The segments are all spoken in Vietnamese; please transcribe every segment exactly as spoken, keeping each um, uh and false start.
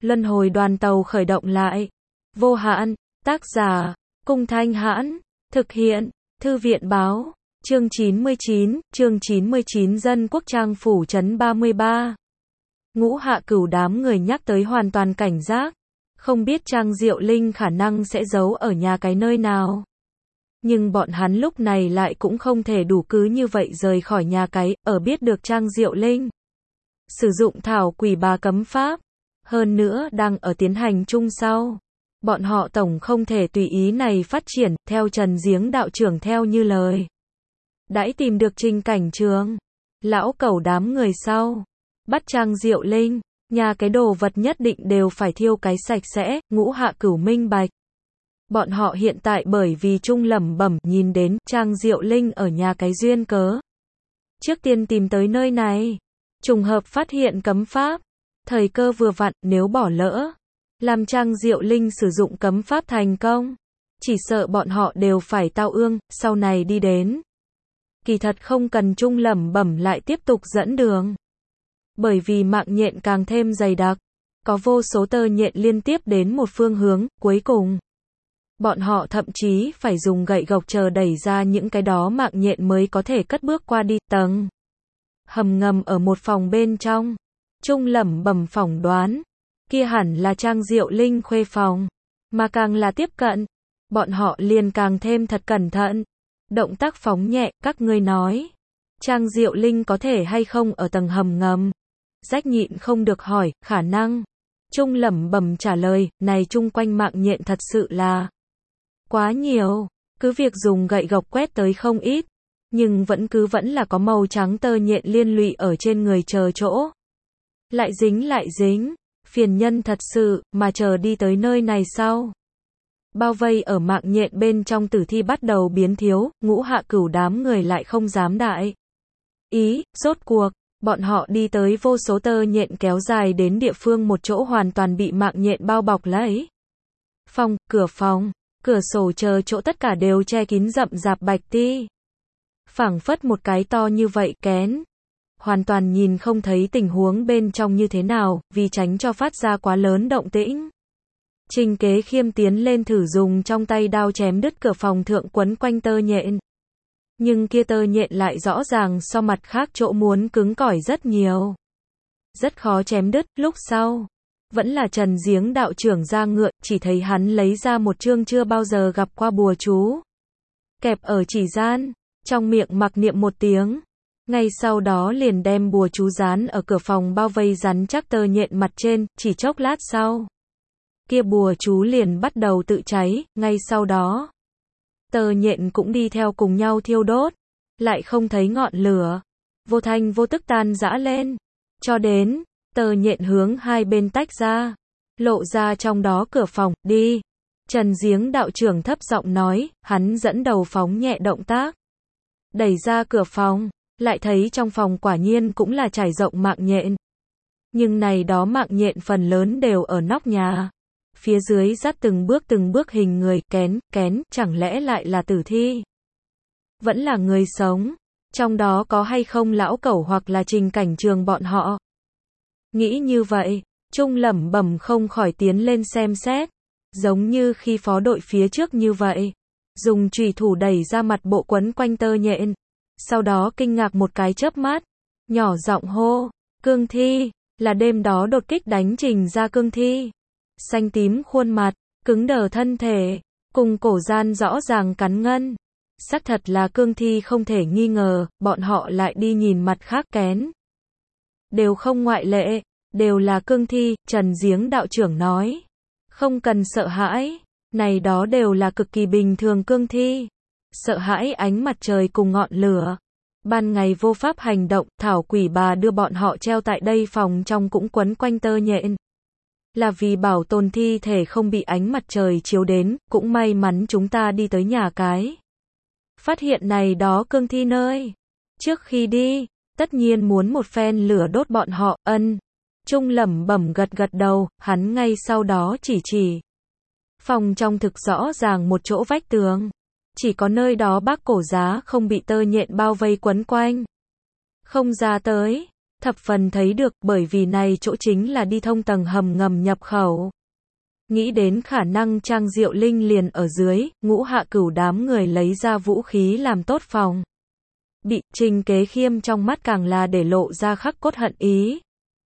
Luân hồi đoàn tàu khởi động lại. Vô hạn, tác giả, Cung Thanh Hãn, thực hiện, Thư viện Báo, chương chín mươi chín, chương chín mươi chín Dân Quốc Trang phủ trấn ba mươi ba. Ngũ Hạ Cửu đám người nhắc tới hoàn toàn cảnh giác, không biết Trang Diệu Linh khả năng sẽ giấu ở nhà cái nơi nào. Nhưng bọn hắn lúc này lại cũng không thể đủ cứ như vậy rời khỏi nhà cái, ở biết được Trang Diệu Linh sử dụng thảo quỷ bà cấm pháp, hơn nữa đang ở tiến hành chung sau. Bọn họ tổng không thể tùy ý này phát triển, theo Trần Giếng đạo trưởng theo như lời. Đãi tìm được Trình Cảnh Trường, lão cẩu đám người sau, bắt Trang Diệu Linh, nhà cái đồ vật nhất định đều phải thiêu cái sạch sẽ, Ngũ Hạ Cửu minh bạch. Bọn họ hiện tại bởi vì chung lẩm bẩm nhìn đến Trang Diệu Linh ở nhà cái duyên cớ. Trước tiên tìm tới nơi này, trùng hợp phát hiện cấm pháp, thời cơ vừa vặn, nếu bỏ lỡ, làm Trang Diệu Linh sử dụng cấm pháp thành công, chỉ sợ bọn họ đều phải tao ương, sau này đi đến. Kỳ thật không cần chung lẩm bẩm lại tiếp tục dẫn đường. Bởi vì mạng nhện càng thêm dày đặc, có vô số tơ nhện liên tiếp đến một phương hướng, cuối cùng bọn họ thậm chí phải dùng gậy gộc chờ đẩy ra những cái đó mạng nhện mới có thể cất bước qua đi. Tầng hầm ngầm ở một phòng bên trong, chung lẩm bẩm phỏng đoán, kia hẳn là Trang Diệu Linh khuê phòng, mà càng là tiếp cận, bọn họ liền càng thêm thật cẩn thận, động tác phóng nhẹ. Các ngươi nói, Trang Diệu Linh có thể hay không ở tầng hầm ngầm? Rách nhịn không được hỏi, khả năng. Chung lẩm bẩm trả lời, này chung quanh mạng nhện thật sự là quá nhiều, cứ việc dùng gậy gộc quét tới không ít, nhưng vẫn cứ vẫn là có màu trắng tơ nhện liên lụy ở trên người chờ chỗ. Lại dính lại dính, phiền nhân thật sự, mà chờ đi tới nơi này sau. Bao vây ở mạng nhện bên trong tử thi bắt đầu biến thiếu, Ngũ Hạ Cửu đám người lại không dám đại ý, rốt cuộc, bọn họ đi tới vô số tơ nhện kéo dài đến địa phương một chỗ hoàn toàn bị mạng nhện bao bọc lấy. Phòng, cửa phòng, cửa sổ chờ chỗ tất cả đều che kín rậm rạp bạch ti. Phảng phất một cái to như vậy kén. Hoàn toàn nhìn không thấy tình huống bên trong như thế nào, vì tránh cho phát ra quá lớn động tĩnh. Trình Kế Khiêm tiến lên thử dùng trong tay đao chém đứt cửa phòng thượng quấn quanh tơ nhện. Nhưng kia tơ nhện lại rõ ràng so mặt khác chỗ muốn cứng cỏi rất nhiều. Rất khó chém đứt, lúc sau. Vẫn là Trần Giếng đạo trưởng ra ngựa, chỉ thấy hắn lấy ra một chương chưa bao giờ gặp qua bùa chú. Kẹp ở chỉ gian, trong miệng mặc niệm một tiếng. Ngay sau đó liền đem bùa chú dán ở cửa phòng bao vây rắn chắc tơ nhện mặt trên, chỉ chốc lát sau. Kia bùa chú liền bắt đầu tự cháy, ngay sau đó. Tơ nhện cũng đi theo cùng nhau thiêu đốt, lại không thấy ngọn lửa. Vô thanh vô tức tan rã lên. Cho đến, tơ nhện hướng hai bên tách ra. Lộ ra trong đó cửa phòng, đi. Trần Giếng đạo trưởng thấp giọng nói, hắn dẫn đầu phóng nhẹ động tác. Đẩy ra cửa phòng. Lại thấy trong phòng quả nhiên cũng là trải rộng mạng nhện. Nhưng này đó mạng nhện phần lớn đều ở nóc nhà. Phía dưới dắt từng bước từng bước hình người, kén, kén, chẳng lẽ lại là tử thi? Vẫn là người sống? Trong đó có hay không lão cẩu hoặc là Trình Cảnh Trường bọn họ? Nghĩ như vậy, Chung lẩm bẩm không khỏi tiến lên xem xét. Giống như khi phó đội phía trước như vậy. Dùng chùy thủ đẩy ra mặt bộ quấn quanh tơ nhện. Sau đó kinh ngạc một cái chớp mắt, nhỏ giọng hô, cương thi, là đêm đó đột kích đánh Trình ra cương thi. Xanh tím khuôn mặt, cứng đờ thân thể, cùng cổ gian rõ ràng cắn ngân. Xác thật là cương thi không thể nghi ngờ, bọn họ lại đi nhìn mặt khác kén. Đều không ngoại lệ, đều là cương thi, Trần Giếng đạo trưởng nói. Không cần sợ hãi, này đó đều là cực kỳ bình thường cương thi. Sợ hãi ánh mặt trời cùng ngọn lửa. Ban ngày vô pháp hành động, thảo quỷ bà đưa bọn họ treo tại đây phòng trong cũng quấn quanh tơ nhện. Là vì bảo tồn thi thể không bị ánh mặt trời chiếu đến, cũng may mắn chúng ta đi tới nhà cái. Phát hiện này đó cương thi nơi. Trước khi đi, tất nhiên muốn một phen lửa đốt bọn họ, ân. Chung lẩm bẩm gật gật đầu, hắn ngay sau đó chỉ chỉ. Phòng trong thực rõ ràng một chỗ vách tường. Chỉ có nơi đó bác cổ giá không bị tơ nhện bao vây quấn quanh. Không ra tới. thập phần thấy được, bởi vì này chỗ chính là đi thông tầng hầm ngầm nhập khẩu. Nghĩ đến khả năng Trang Diệu Linh liền ở dưới, Ngũ Hạ Cửu đám người lấy ra vũ khí làm tốt phòng. Bị Trình Kế Khiêm trong mắt càng là để lộ ra khắc cốt hận ý.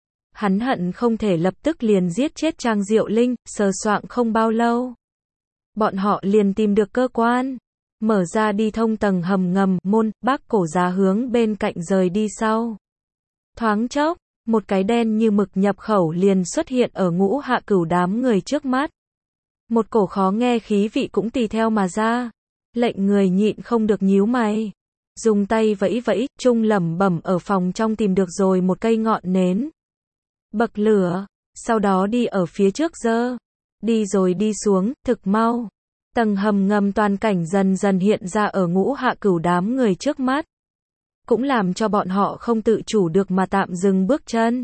Hắn hận không thể lập tức liền giết chết Trang Diệu Linh, sờ soạng không bao lâu. Bọn họ liền tìm được cơ quan, mở ra đi thông tầng hầm ngầm, môn, Bác Cổ Giá hướng bên cạnh rời đi sau. Thoáng chốc, một cái đen như mực nhập khẩu liền xuất hiện ở Ngũ Hạ Cửu đám người trước mắt. Một cổ khó nghe khí vị cũng tùy theo mà ra. Lệnh người nhịn không được nhíu mày. Dùng tay vẫy vẫy, Trung lẩm bẩm ở phòng trong tìm được rồi một cây ngọn nến. Bậc lửa, sau đó đi ở phía trước dơ. Đi rồi đi xuống, thực mau. Tầng hầm ngầm toàn cảnh dần dần hiện ra ở Ngũ Hạ Cửu đám người trước mắt. Cũng làm cho bọn họ không tự chủ được mà tạm dừng bước chân.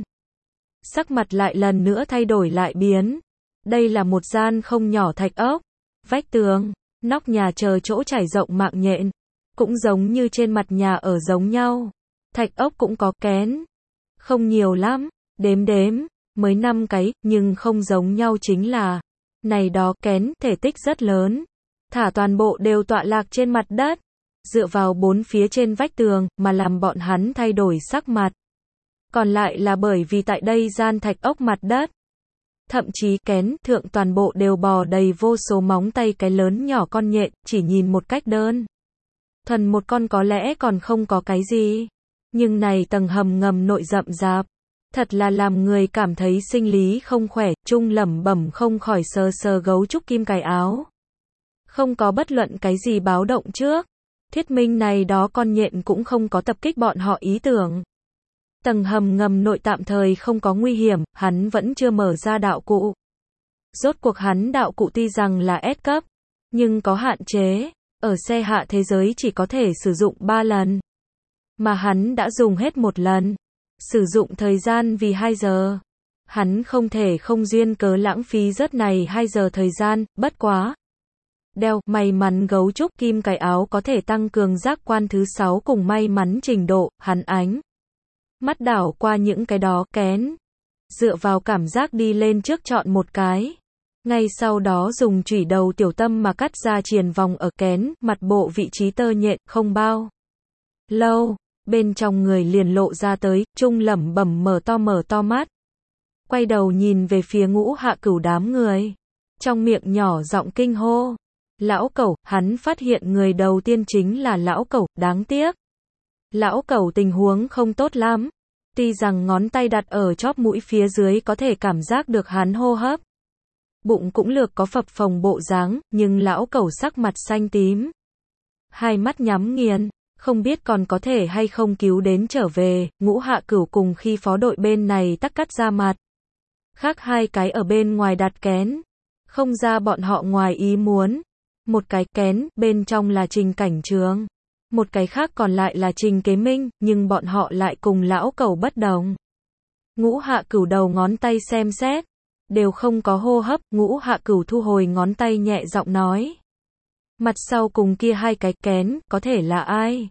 Sắc mặt lại lần nữa thay đổi lại biến. Đây là một gian không nhỏ thạch ốc. Vách tường, nóc nhà chờ chỗ trải rộng mạng nhện. Cũng giống như trên mặt nhà ở giống nhau. Thạch ốc cũng có kén. Không nhiều lắm, đếm đếm, mới năm cái, nhưng không giống nhau chính là, này đó kén, thể tích rất lớn. Thả toàn bộ đều tọa lạc trên mặt đất. Dựa vào bốn phía trên vách tường, mà làm bọn hắn thay đổi sắc mặt. Còn lại là bởi vì tại đây gian thạch ốc mặt đất. Thậm chí kén, thượng toàn bộ đều bò đầy vô số móng tay cái lớn nhỏ con nhện, chỉ nhìn một cách đơn thuần một con có lẽ còn không có cái gì. Nhưng này tầng hầm ngầm nội rậm rạp. Thật là làm người cảm thấy sinh lý không khỏe, Trung lẩm bẩm không khỏi sờ sờ gấu trúc kim cài áo. Không có bất luận cái gì báo động trước. Thuyết minh này đó con nhện cũng không có tập kích bọn họ ý tưởng. Tầng hầm ngầm nội tạm thời không có nguy hiểm, hắn vẫn chưa mở ra đạo cụ. Rốt cuộc hắn đạo cụ tuy rằng là S cấp, nhưng có hạn chế, ở xe hạ thế giới chỉ có thể sử dụng ba lần. Mà hắn đã dùng hết một lần. Sử dụng thời gian vì hai giờ. Hắn không thể không duyên cớ lãng phí rất này hai giờ thời gian, bất quá. Đeo, may mắn gấu trúc kim cài áo có thể tăng cường giác quan thứ sáu cùng may mắn trình độ, hắn ánh. Mắt đảo qua những cái đó kén. Dựa vào cảm giác đi lên trước chọn một cái. Ngay sau đó dùng chủy đầu tiểu tâm mà cắt ra triền vòng ở kén, mặt bộ vị trí tơ nhện, không bao lâu. Bên trong người liền lộ ra tới, Trung lẩm bẩm mở to mở to mắt. Quay đầu nhìn về phía Ngũ Hạ Cửu đám người. Trong miệng nhỏ giọng kinh hô. Lão Cẩu, hắn phát hiện người đầu tiên chính là Lão Cẩu, đáng tiếc. Lão Cẩu tình huống không tốt lắm. Tuy rằng ngón tay đặt ở chóp mũi phía dưới có thể cảm giác được hắn hô hấp. Bụng cũng lược có phập phồng bộ dáng, nhưng Lão Cẩu sắc mặt xanh tím. Hai mắt nhắm nghiền. Không biết còn có thể hay không cứu đến trở về. Ngũ Hạ Cửu cùng khi phó đội bên này tắc cắt ra mặt. Khác hai cái ở bên ngoài đặt kén. Không ra bọn họ ngoài ý muốn. Một cái kén, bên trong là Trình Cảnh Trường. Một cái khác còn lại là Trình Kế Minh, nhưng bọn họ lại cùng Lão Cẩu bất đồng. Ngũ Hạ Cửu đầu ngón tay xem xét. Đều không có hô hấp, Ngũ Hạ Cửu thu hồi ngón tay nhẹ giọng nói. Mặt sau cùng kia hai cái kén, có thể là ai?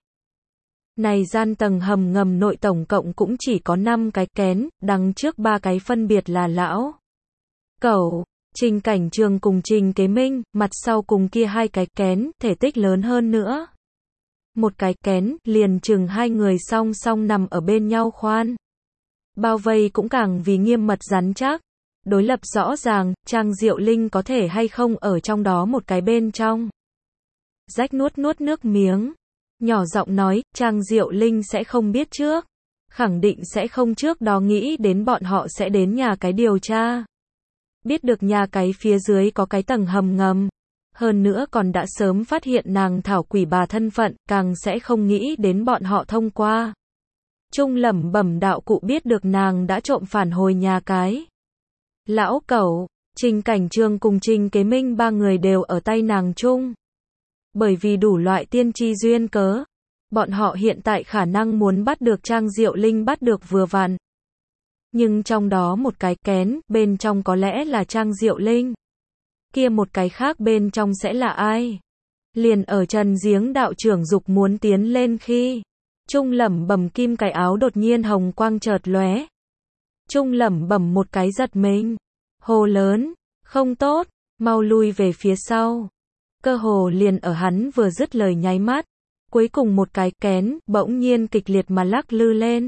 Này gian tầng hầm ngầm nội tổng cộng cũng chỉ có năm cái kén, đằng trước ba cái phân biệt là Lão Cẩu, Trình Cảnh Trường cùng Trình Kế Minh, mặt sau cùng kia hai cái kén, thể tích lớn hơn nữa. Một cái kén, liền chừng hai người song song nằm ở bên nhau khoan. Bao vây cũng càng vì nghiêm mật rắn chắc. Đối lập rõ ràng, Trang Diệu Linh có thể hay không ở trong đó một cái bên trong. Rách nuốt nuốt nước miếng. Nhỏ giọng nói, Trang Diệu Linh sẽ không biết trước. Khẳng định sẽ không trước đó nghĩ đến bọn họ sẽ đến nhà cái điều tra. Biết được nhà cái phía dưới có cái tầng hầm ngầm. Hơn nữa còn đã sớm phát hiện nàng thảo quỷ bà thân phận, càng sẽ không nghĩ đến bọn họ thông qua. Trung lẩm bẩm đạo cụ biết được nàng đã trộm phản hồi nhà cái. Lão Cẩu, Trình Cảnh Trường cùng Trình Kế Minh ba người đều ở tay nàng chung. Bởi vì đủ loại tiên tri duyên cớ, bọn họ hiện tại khả năng muốn bắt được Trang Diệu Linh bắt được vừa vặn. Nhưng trong đó một cái kén, bên trong có lẽ là Trang Diệu Linh. Kia một cái khác bên trong sẽ là ai? Liền ở Trần Giếng đạo trưởng dục muốn tiến lên khi Trung lẩm bẩm kim cái áo đột nhiên hồng quang chợt lóe. Trung lẩm bẩm một cái giật mình. Hồ lớn, không tốt, mau lui về phía sau. Cơ hồ liền ở hắn vừa dứt lời nháy mắt. Cuối cùng một cái kén, bỗng nhiên kịch liệt mà lắc lư lên.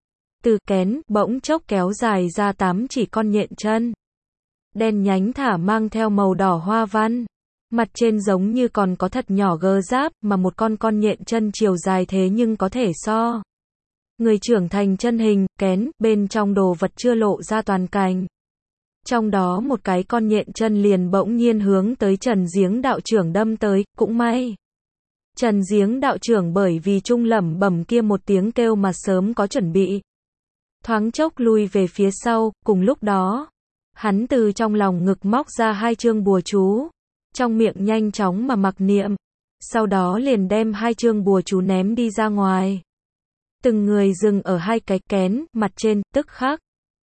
Từ kén, bỗng chốc kéo dài ra tám chỉ con nhện chân. Đen nhánh thả mang theo màu đỏ hoa văn. Mặt trên giống như còn có thật nhỏ gơ giáp, mà một con con nhện chân chiều dài thế nhưng có thể so. Người trưởng thành chân hình, kén, bên trong đồ vật chưa lộ ra toàn cảnh. Trong đó một cái con nhện chân liền bỗng nhiên hướng tới Trần Giếng đạo trưởng đâm tới, cũng may. Trần Giếng đạo trưởng bởi vì Trung lẩm bẩm kia một tiếng kêu mà sớm có chuẩn bị. Thoáng chốc lui về phía sau, cùng lúc đó, hắn từ trong lòng ngực móc ra hai chương bùa chú, trong miệng nhanh chóng mà mặc niệm, sau đó liền đem hai chương bùa chú ném đi ra ngoài. Từng người dừng ở hai cái kén, mặt trên, tức khắc.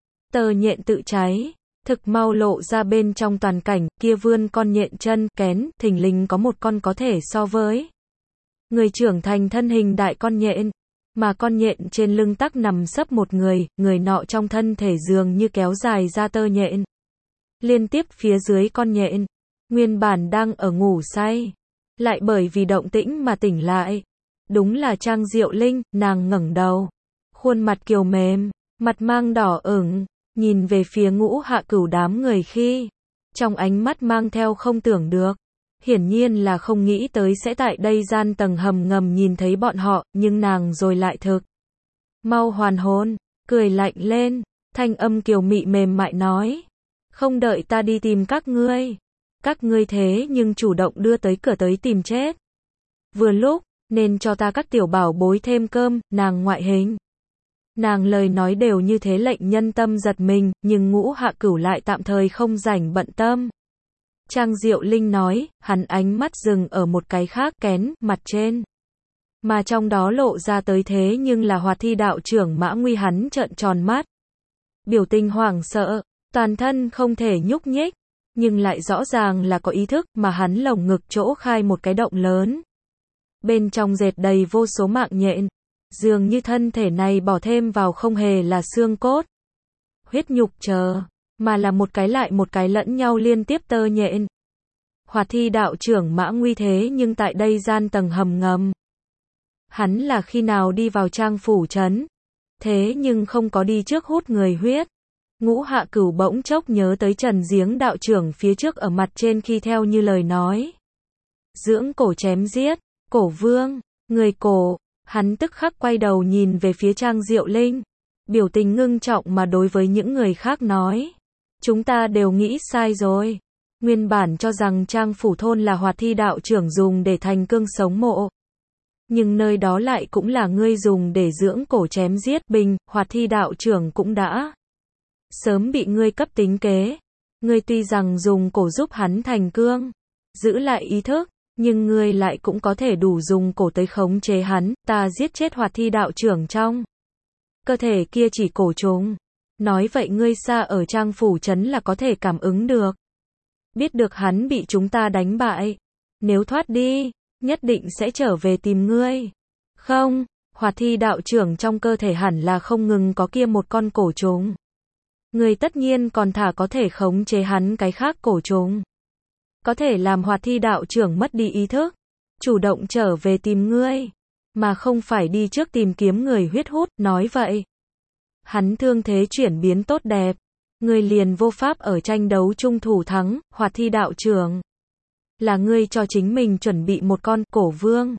Tờ nhện tự cháy, thực mau lộ ra bên trong toàn cảnh, kia vươn con nhện chân, kén, thình lình có một con có thể so với. Người trưởng thành thân hình đại con nhện, mà con nhện trên lưng tắc nằm sấp một người, người nọ trong thân thể dường như kéo dài ra tơ nhện. Liên tiếp phía dưới con nhện, nguyên bản đang ở ngủ say, lại bởi vì động tĩnh mà tỉnh lại. Đúng là Trang Diệu Linh, nàng ngẩng đầu, khuôn mặt kiều mềm, mặt mang đỏ ửng, nhìn về phía Ngũ Hạ Cửu đám người khi, trong ánh mắt mang theo không tưởng được. Hiển nhiên là không nghĩ tới sẽ tại đây gian tầng hầm ngầm nhìn thấy bọn họ, nhưng nàng rồi lại thực. Mau hoàn hồn, cười lạnh lên, thanh âm kiều mị mềm mại nói. Không đợi ta đi tìm các ngươi. Các ngươi thế nhưng chủ động đưa tới cửa tới tìm chết. Vừa lúc, nên cho ta các tiểu bảo bối thêm cơm, nàng ngoại hình. Nàng lời nói đều như thế lệnh nhân tâm giật mình, nhưng Ngũ Hạ Cửu lại tạm thời không rảnh bận tâm. Trang Diệu Linh nói, hắn ánh mắt dừng ở một cái khác kén, mặt trên. Mà trong đó lộ ra tới thế nhưng là Hoạt Thi đạo trưởng Mã Nguy, hắn trợn tròn mắt. Biểu tình hoảng sợ, toàn thân không thể nhúc nhích, nhưng lại rõ ràng là có ý thức, mà hắn lồng ngực chỗ khai một cái động lớn. Bên trong dệt đầy vô số mạng nhện, dường như thân thể này bỏ thêm vào không hề là xương cốt, huyết nhục chờ, mà là một cái lại một cái lẫn nhau liên tiếp tơ nhện. Hoạt Thi đạo trưởng Mã Nguy thế nhưng tại đây gian tầng hầm ngầm. Hắn là khi nào đi vào Trang phủ trấn, thế nhưng không có đi trước hút người huyết. Ngũ Hạ Cửu bỗng chốc nhớ tới Trần Giếng đạo trưởng phía trước ở mặt trên khi theo như lời nói. Dưỡng cổ chém giết, cổ vương, người cổ, hắn tức khắc quay đầu nhìn về phía Trang Diệu Linh. Biểu tình ngưng trọng mà đối với những người khác nói. Chúng ta đều nghĩ sai rồi. Nguyên bản cho rằng Trang phủ thôn là Hoạt Thi đạo trưởng dùng để thành cương sống mộ. Nhưng nơi đó lại cũng là ngươi dùng để dưỡng cổ chém giết bình, Hoạt Thi đạo trưởng cũng đã sớm bị ngươi cấp tính kế. Ngươi tuy rằng dùng cổ giúp hắn thành cương, giữ lại ý thức, nhưng ngươi lại cũng có thể đủ dùng cổ tới khống chế hắn, ta giết chết Hoạt Thi đạo trưởng trong cơ thể kia chỉ cổ trùng. Nói vậy ngươi xa ở Trang phủ trấn là có thể cảm ứng được. Biết được hắn bị chúng ta đánh bại. Nếu thoát đi, nhất định sẽ trở về tìm ngươi. Không, Hoạt Thi đạo trưởng trong cơ thể hẳn là không ngừng có kia một con cổ trùng. Ngươi tất nhiên còn thả có thể khống chế hắn cái khác cổ trùng. Có thể làm Hoạt Thi đạo trưởng mất đi ý thức, chủ động trở về tìm ngươi, mà không phải đi trước tìm kiếm người huyết hút, nói vậy. Hắn thương thế chuyển biến tốt đẹp, ngươi liền vô pháp ở tranh đấu chung thủ thắng, Hoạt Thi đạo trưởng. Là ngươi cho chính mình chuẩn bị một con cổ vương.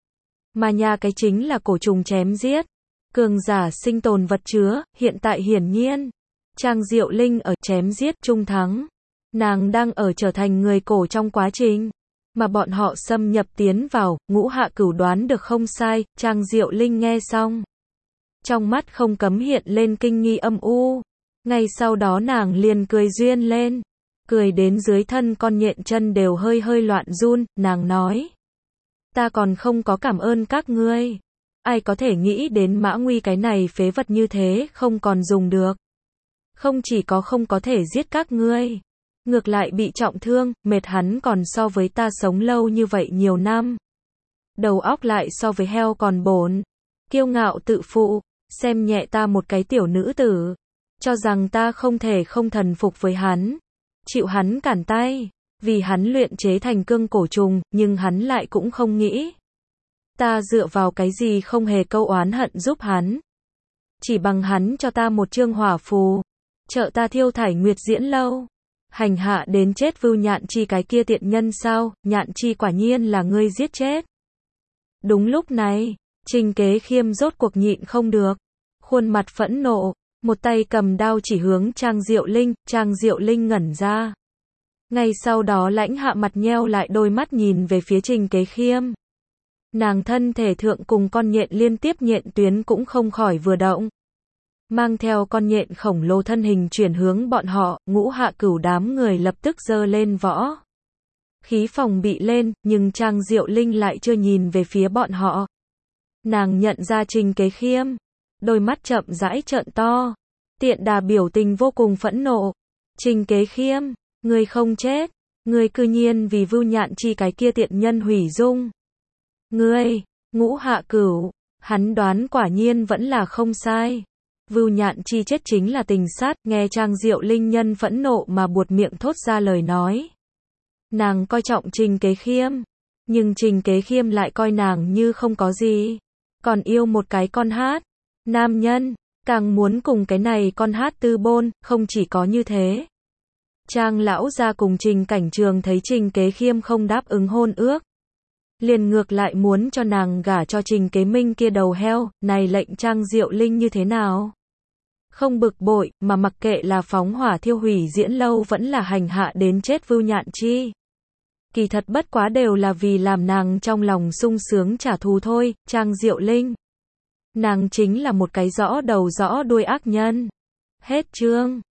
Mà nhà cái chính là cổ trùng chém giết. Cường giả sinh tồn vật chứa, hiện tại hiển nhiên. Trang Diệu Linh ở chém giết trung thắng. Nàng đang ở trở thành người cổ trong quá trình. Mà bọn họ xâm nhập tiến vào, Ngũ Hạ Cửu đoán được không sai, Trang Diệu Linh nghe xong. Trong mắt không cấm hiện lên kinh nghi âm u. Ngay sau đó nàng liền cười duyên lên. Cười đến dưới thân con nhện chân đều hơi hơi loạn run, nàng nói. Ta còn không có cảm ơn các ngươi. Ai có thể nghĩ đến Mã Nguy cái này phế vật như thế không còn dùng được. Không chỉ có không có thể giết các ngươi, ngược lại bị trọng thương, mệt hắn còn so với ta sống lâu như vậy nhiều năm. Đầu óc lại so với heo còn bổn. kiêu ngạo tự phụ, xem nhẹ ta một cái tiểu nữ tử, cho rằng ta không thể không thần phục với hắn, chịu hắn cản tay, vì hắn luyện chế thành cương cổ trùng, nhưng hắn lại cũng không nghĩ. Ta dựa vào cái gì không hề câu oán hận giúp hắn. Chỉ bằng hắn cho ta một chương hỏa phù, trợ ta thiêu thải Nguyệt Diễn Lâu, hành hạ đến chết Vưu Nhạn Chi cái kia tiện nhân sao, Nhạn Chi quả nhiên là ngươi giết chết. Đúng lúc này, Trình Kế Khiêm rốt cuộc nhịn không được, khuôn mặt phẫn nộ, một tay cầm đao chỉ hướng Trang Diệu Linh, Trang Diệu Linh ngẩn ra. Ngay sau đó lãnh hạ mặt nheo lại đôi mắt nhìn về phía Trình Kế Khiêm. Nàng thân thể thượng cùng con nhện liên tiếp nhện tuyến cũng không khỏi vừa động. Mang theo con nhện khổng lồ thân hình chuyển hướng bọn họ, Ngũ Hạ Cửu đám người lập tức giơ lên võ. Khí phòng bị lên, nhưng Trang Diệu Linh lại chưa nhìn về phía bọn họ. Nàng nhận ra Trình Kế Khiêm, đôi mắt chậm rãi trợn to. Tiện Đà biểu tình vô cùng phẫn nộ. Trình Kế Khiêm, ngươi không chết, ngươi cư nhiên vì Vưu Nhạn Chi cái kia tiện nhân hủy dung. Ngươi, Ngũ Hạ Cửu, hắn đoán quả nhiên vẫn là không sai. Vưu Nhạn Chi chết chính là tình sát, nghe Trang Diệu Linh nhân phẫn nộ mà buột miệng thốt ra lời nói. Nàng coi trọng Trình Kế Khiêm, nhưng Trình Kế Khiêm lại coi nàng như không có gì, còn yêu một cái con hát. Nam nhân, càng muốn cùng cái này con hát tư bôn, không chỉ có như thế. Trang lão gia cùng Trình Cảnh Trường thấy Trình Kế Khiêm không đáp ứng hôn ước, liền ngược lại muốn cho nàng gả cho Trình Kế Minh kia đầu heo, này lệnh Trang Diệu Linh như thế nào? Không bực bội, mà mặc kệ là phóng hỏa thiêu hủy Diễn Lâu vẫn là hành hạ đến chết Vưu Nhạn Chi. Kỳ thật bất quá đều là vì làm nàng trong lòng sung sướng trả thù thôi, Trang Diệu Linh. Nàng chính là một cái rõ đầu rõ đuôi ác nhân. Hết chương.